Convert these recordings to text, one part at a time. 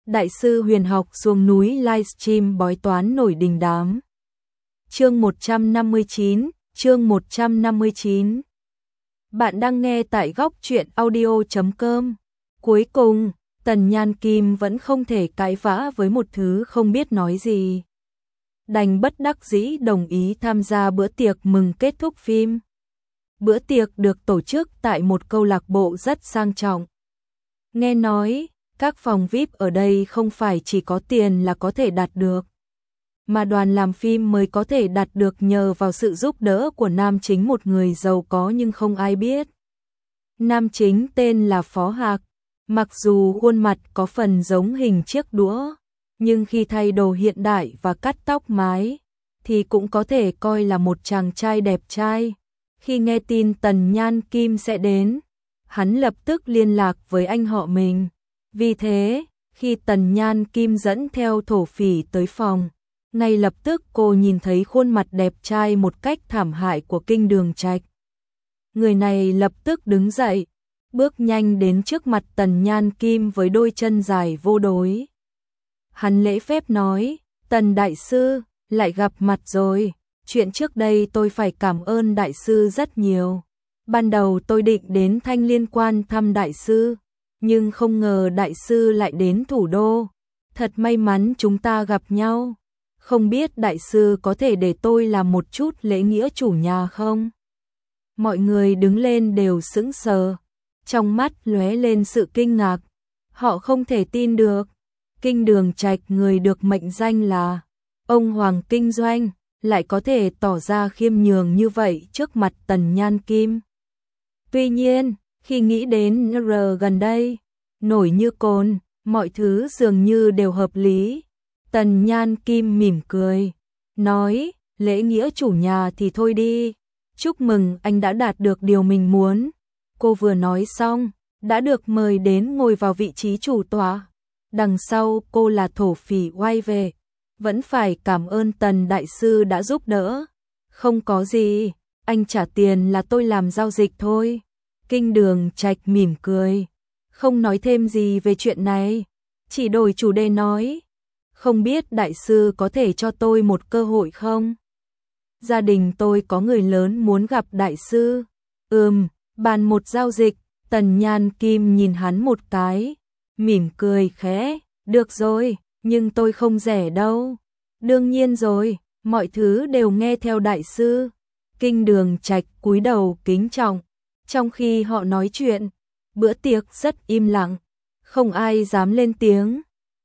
Đại sư huyền học xuống núi livestream bói toán nổi đình đám. Chương 159. Bạn đang nghe tại góc truyện audio.com. Cuối cùng, Tần Nhan Kim vẫn không thể cãi vã với một thứ không biết nói gì. Đành bất đắc dĩ đồng ý tham gia bữa tiệc mừng kết thúc phim. Bữa tiệc được tổ chức tại một câu lạc bộ rất sang trọng. Nghe nói, các phòng VIP ở đây không phải chỉ có tiền là có thể đạt được, mà đoàn làm phim mới có thể đạt được nhờ vào sự giúp đỡ của nam chính, một người giàu có nhưng không ai biết. Nam chính tên là Phó Hạc, mặc dù khuôn mặt có phần giống hình chiếc đũa, nhưng khi thay đồ hiện đại và cắt tóc mái, thì cũng có thể coi là một chàng trai đẹp trai. Khi nghe tin Tần Nhan Kim sẽ đến, hắn lập tức liên lạc với anh họ mình. Vì thế, khi Tần Nhan Kim dẫn theo thổ phỉ tới phòng, ngay lập tức cô nhìn thấy khuôn mặt đẹp trai một cách thảm hại của Kinh Đường Trạch. Người này lập tức đứng dậy, bước nhanh đến trước mặt Tần Nhan Kim với đôi chân dài vô đối. Hắn lễ phép nói, Tần đại sư, lại gặp mặt rồi, chuyện trước đây tôi phải cảm ơn đại sư rất nhiều. Ban đầu tôi định đến Thanh Liên Quan thăm đại sư, nhưng không ngờ đại sư lại đến thủ đô. Thật may mắn chúng ta gặp nhau. Không biết đại sư có thể để tôi làm một chút lễ nghĩa chủ nhà không? Mọi người đứng lên đều sững sờ, trong mắt lóe lên sự kinh ngạc. Họ không thể tin được, Kinh Đường Trạch, người được mệnh danh là ông Hoàng Kinh Doanh, lại có thể tỏ ra khiêm nhường như vậy trước mặt Tần Nhan Kim. Tuy nhiên, khi nghĩ đến NR gần đây, nổi như cồn, mọi thứ dường như đều hợp lý. Tần Nhan Kim mỉm cười, nói, lễ nghĩa chủ nhà thì thôi đi, chúc mừng anh đã đạt được điều mình muốn. Cô vừa nói xong, đã được mời đến ngồi vào vị trí chủ tọa. Đằng sau cô là thổ phỉ quay về, vẫn phải cảm ơn Tần đại sư đã giúp đỡ. Không có gì, anh trả tiền là tôi làm giao dịch thôi. Kinh Đường Trạch mỉm cười, không nói thêm gì về chuyện này, chỉ đổi chủ đề nói, không biết đại sư có thể cho tôi một cơ hội không? Gia đình tôi có người lớn muốn gặp đại sư. Bàn một giao dịch. Tần Nhan Kim nhìn hắn một cái, mỉm cười khẽ, được rồi, nhưng tôi không rẻ đâu. Đương nhiên rồi, mọi thứ đều nghe theo đại sư. Kinh Đường Trạch cúi đầu kính trọng. Trong khi họ nói chuyện, bữa tiệc rất im lặng, không ai dám lên tiếng.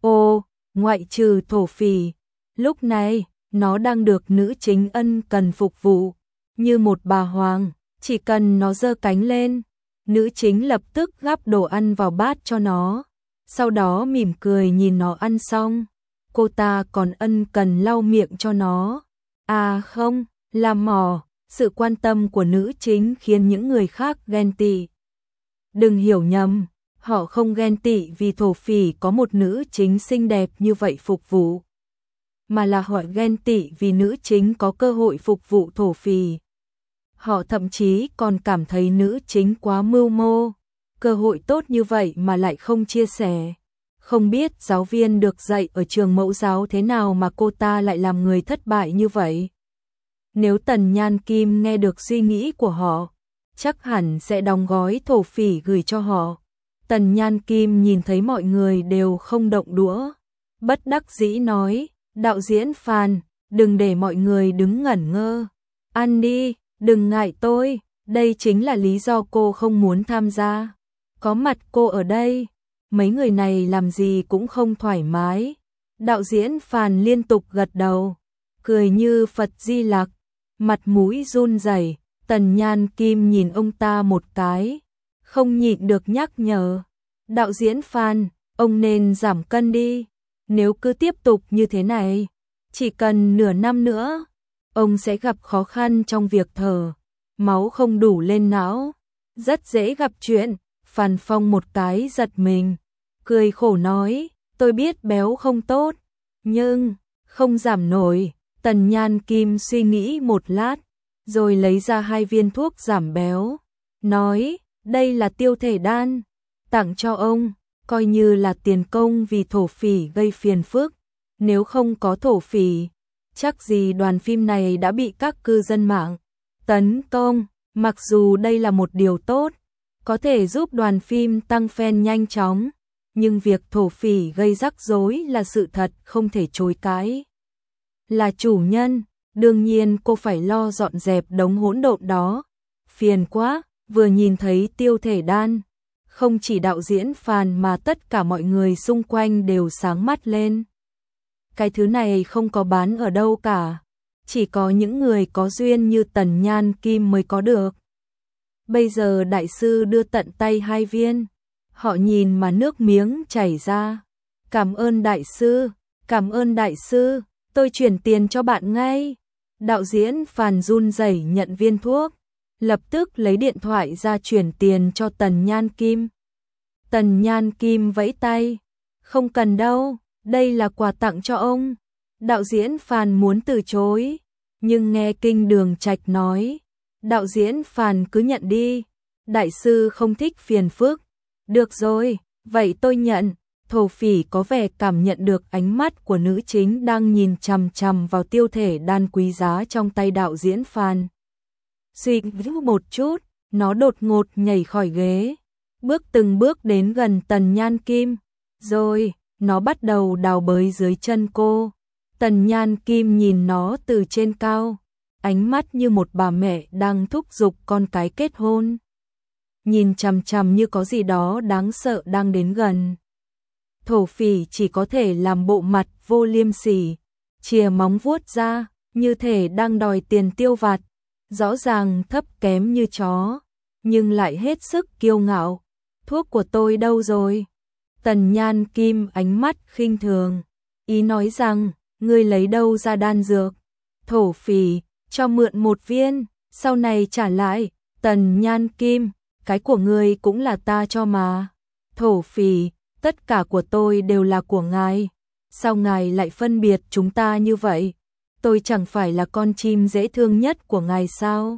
Ngoại trừ thổ phỉ, lúc này, nó đang được nữ chính ân cần phục vụ, như một bà hoàng, chỉ cần nó giơ cánh lên, nữ chính lập tức gắp đồ ăn vào bát cho nó, sau đó mỉm cười nhìn nó ăn xong, cô ta còn ân cần lau miệng cho nó. Không, làm mò. Sự quan tâm của nữ chính khiến những người khác ghen tị. Đừng hiểu nhầm, họ không ghen tị vì thổ phỉ có một nữ chính xinh đẹp như vậy phục vụ, mà là họ ghen tị vì nữ chính có cơ hội phục vụ thổ phỉ. Họ thậm chí còn cảm thấy nữ chính quá mưu mô, cơ hội tốt như vậy mà lại không chia sẻ. Không biết giáo viên được dạy ở trường mẫu giáo thế nào mà cô ta lại làm người thất bại như vậy. Nếu Tần Nhan Kim nghe được suy nghĩ của họ, chắc hẳn sẽ đóng gói thổ phỉ gửi cho họ. Tần Nhan Kim nhìn thấy mọi người đều không động đũa, bất đắc dĩ nói, đạo diễn Phan, đừng để mọi người đứng ngẩn ngơ. Ăn đi, đừng ngại tôi, đây chính là lý do cô không muốn tham gia. Có mặt cô ở đây, mấy người này làm gì cũng không thoải mái. Đạo diễn Phan liên tục gật đầu, cười như Phật Di Lặc. Mặt mũi run rẩy. Tần Nhan Kim nhìn ông ta một cái, không nhịn được nhắc nhở, đạo diễn Phan, ông nên giảm cân đi, nếu cứ tiếp tục như thế này, chỉ cần nửa năm nữa, ông sẽ gặp khó khăn trong việc thở, máu không đủ lên não, rất dễ gặp chuyện. Phan Phong một cái giật mình, cười khổ nói, tôi biết béo không tốt, nhưng không giảm nổi. Tần Nhan Kim suy nghĩ một lát, rồi lấy ra 2 viên thuốc giảm béo, nói, đây là tiêu thể đan, tặng cho ông, coi như là tiền công vì thổ phỉ gây phiền phức. Nếu không có thổ phỉ, chắc gì đoàn phim này đã bị các cư dân mạng tấn công. Mặc dù đây là một điều tốt, có thể giúp đoàn phim tăng fan nhanh chóng, nhưng việc thổ phỉ gây rắc rối là sự thật không thể chối cãi. Là chủ nhân, đương nhiên cô phải lo dọn dẹp đống hỗn độn đó. Phiền quá, vừa nhìn thấy tiêu thể đan, không chỉ đạo diễn Phan mà tất cả mọi người xung quanh đều sáng mắt lên. Cái thứ này không có bán ở đâu cả, chỉ có những người có duyên như Tần Nhan Kim mới có được. Bây giờ đại sư đưa tận tay 2 viên, họ nhìn mà nước miếng chảy ra. Cảm ơn đại sư, tôi chuyển tiền cho bạn ngay. Đạo diễn Phan run rẩy nhận viên thuốc, lập tức lấy điện thoại ra chuyển tiền cho Tần Nhan Kim. Tần Nhan Kim vẫy tay, không cần đâu, đây là quà tặng cho ông. Đạo diễn Phan muốn từ chối, nhưng nghe Kinh Đường Trạch nói, đạo diễn Phan cứ nhận đi, đại sư không thích phiền phức. Được rồi, vậy tôi nhận. Thổ phỉ có vẻ cảm nhận được ánh mắt của nữ chính đang nhìn chằm chằm vào tiêu thể đan quý giá trong tay đạo diễn Phan. Suy nghĩ một chút, nó đột ngột nhảy khỏi ghế, từng bước đến gần Tần Nhan Kim, rồi nó bắt đầu đào bới dưới chân cô. Tần Nhan Kim nhìn nó từ trên cao, ánh mắt như một bà mẹ đang thúc giục con cái kết hôn. Nhìn chằm chằm như có gì đó đáng sợ đang đến gần. Thổ phỉ chỉ có thể làm bộ mặt vô liêm sỉ, chìa móng vuốt ra, như thể đang đòi tiền tiêu vặt, rõ ràng thấp kém như chó, nhưng lại hết sức kiêu ngạo. Thuốc của tôi đâu rồi? Tần Nhan Kim ánh mắt khinh thường, ý nói rằng, ngươi lấy đâu ra đan dược? Thổ phỉ, cho mượn 1 viên, sau này trả lại. Tần Nhan Kim, cái của ngươi cũng là ta cho mà. Thổ phỉ, tất cả của tôi đều là của ngài, sao ngài lại phân biệt chúng ta như vậy? Tôi chẳng phải là con chim dễ thương nhất của ngài sao?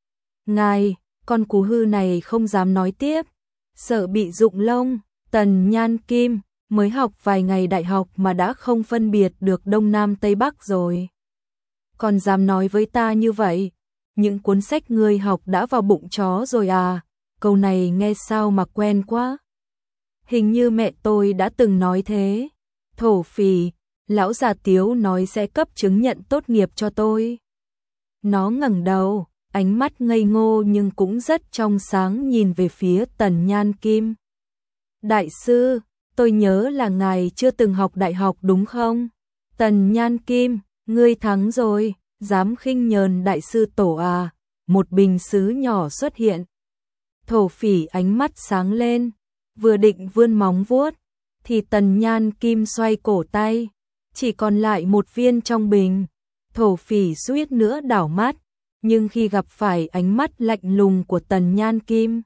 Ngài, con cú hư này không dám nói tiếp, sợ bị rụng lông. Tần Nhan Kim, mới học vài ngày đại học mà đã không phân biệt được Đông Nam Tây Bắc rồi. Còn dám nói với ta như vậy? Những cuốn sách ngươi học đã vào bụng chó rồi à? Câu này nghe sao mà quen quá. Hình như mẹ tôi đã từng nói thế. Thổ phỉ, lão già Tiếu nói sẽ cấp chứng nhận tốt nghiệp cho tôi. Nó ngẩng đầu, ánh mắt ngây ngô nhưng cũng rất trong sáng nhìn về phía Tần Nhan Kim. Đại sư, tôi nhớ là ngài chưa từng học đại học đúng không? Tần Nhan Kim, ngươi thắng rồi, dám khinh nhờn đại sư tổ à? Một bình sứ nhỏ xuất hiện. Thổ phỉ ánh mắt sáng lên, vừa định vươn móng vuốt, thì Tần Nhan Kim xoay cổ tay, chỉ còn lại 1 viên trong bình. Thổ phỉ suýt nữa đảo mắt, nhưng khi gặp phải ánh mắt lạnh lùng của Tần Nhan Kim,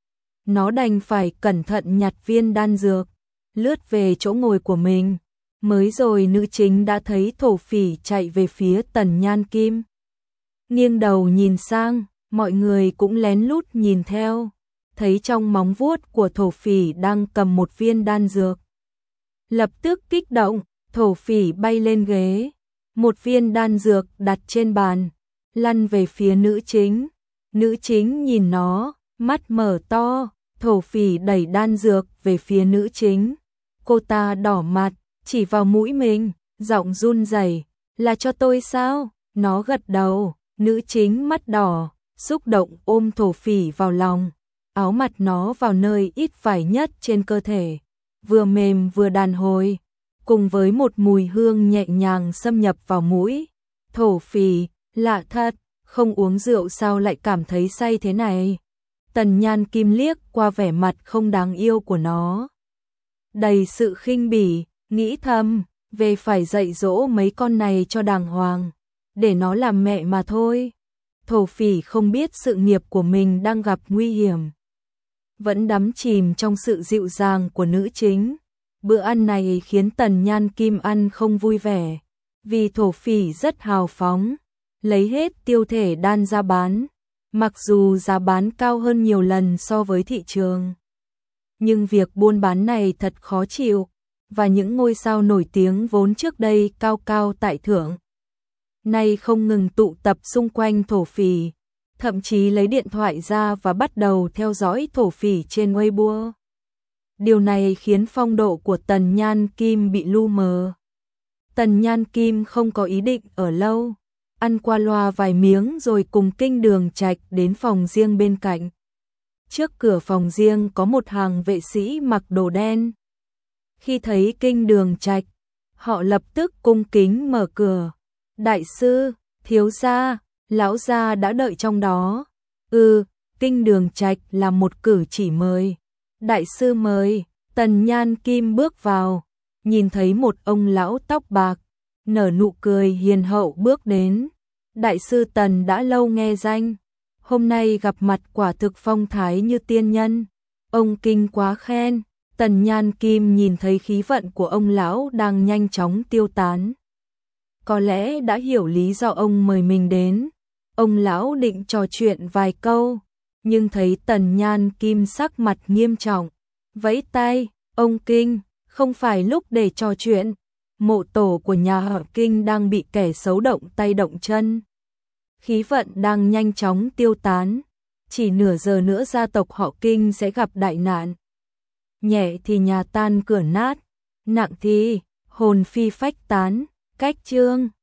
nó đành phải cẩn thận nhặt viên đan dược, lướt về chỗ ngồi của mình. Mới rồi nữ chính đã thấy thổ phỉ chạy về phía Tần Nhan Kim. Nghiêng đầu nhìn sang, mọi người cũng lén lút nhìn theo, thấy trong móng vuốt của thổ phỉ đang cầm 1 viên đan dược. Lập tức kích động, thổ phỉ bay lên ghế, 1 viên đan dược đặt trên bàn, lăn về phía nữ chính. Nữ chính nhìn nó, mắt mở to, thổ phỉ đẩy đan dược về phía nữ chính. Cô ta đỏ mặt, chỉ vào mũi mình, giọng run rẩy, là cho tôi sao? Nó gật đầu, nữ chính mắt đỏ, xúc động ôm thổ phỉ vào lòng. Áo mặt nó vào nơi ít vải nhất trên cơ thể, vừa mềm vừa đàn hồi, cùng với một mùi hương nhẹ nhàng xâm nhập vào mũi. Thổ phỉ, lạ thật, không uống rượu sao lại cảm thấy say thế này? Tần Nhan Kim liếc qua vẻ mặt không đáng yêu của nó, đầy sự khinh bỉ, nghĩ thầm, về phải dạy dỗ mấy con này cho đàng hoàng, để nó làm mẹ mà thôi. Thổ phỉ không biết sự nghiệp của mình đang gặp nguy hiểm, vẫn đắm chìm trong sự dịu dàng của nữ chính. Bữa ăn này khiến Tần Nhan Kim ăn không vui vẻ, vì thổ phỉ rất hào phóng, lấy hết tiêu thể đan ra bán, mặc dù giá bán cao hơn nhiều lần so với thị trường. nhưng việc buôn bán này thật khó chịu, và những ngôi sao nổi tiếng vốn trước đây cao cao tại thượng nay không ngừng tụ tập xung quanh thổ phỉ, thậm chí lấy điện thoại ra và bắt đầu theo dõi thổ phỉ trên Weibo. Điều này khiến phong độ của Tần Nhan Kim bị lu mờ. Tần Nhan Kim không có ý định ở lâu, ăn qua loa vài miếng rồi cùng Kinh Đường Trạch đến phòng riêng bên cạnh. Trước cửa phòng riêng có một hàng vệ sĩ mặc đồ đen. Khi thấy Kinh Đường Trạch, họ lập tức cung kính mở cửa. Đại sư, thiếu gia, lão gia đã đợi trong đó. Kinh Đường Trạch là một cử chỉ mời. Đại sư mời. Tần Nhan Kim bước vào, nhìn thấy một ông lão tóc bạc, nở nụ cười hiền hậu bước đến. Đại sư Tần đã lâu nghe danh, hôm nay gặp mặt quả thực phong thái như tiên nhân. Ông kinh quá khen. Tần Nhan Kim nhìn thấy khí vận của ông lão đang nhanh chóng tiêu tán. Có lẽ đã hiểu lý do ông mời mình đến. Ông lão định trò chuyện vài câu, nhưng thấy Tần Nhan Kim sắc mặt nghiêm trọng, vẫy tay, ông Kinh, không phải lúc để trò chuyện. Mộ tổ của nhà họ Kinh đang bị kẻ xấu động tay động chân. Khí vận đang nhanh chóng tiêu tán, chỉ nửa giờ nữa gia tộc họ Kinh sẽ gặp đại nạn. Nhẹ thì nhà tan cửa nát, nặng thì hồn phi phách tán. Cách chương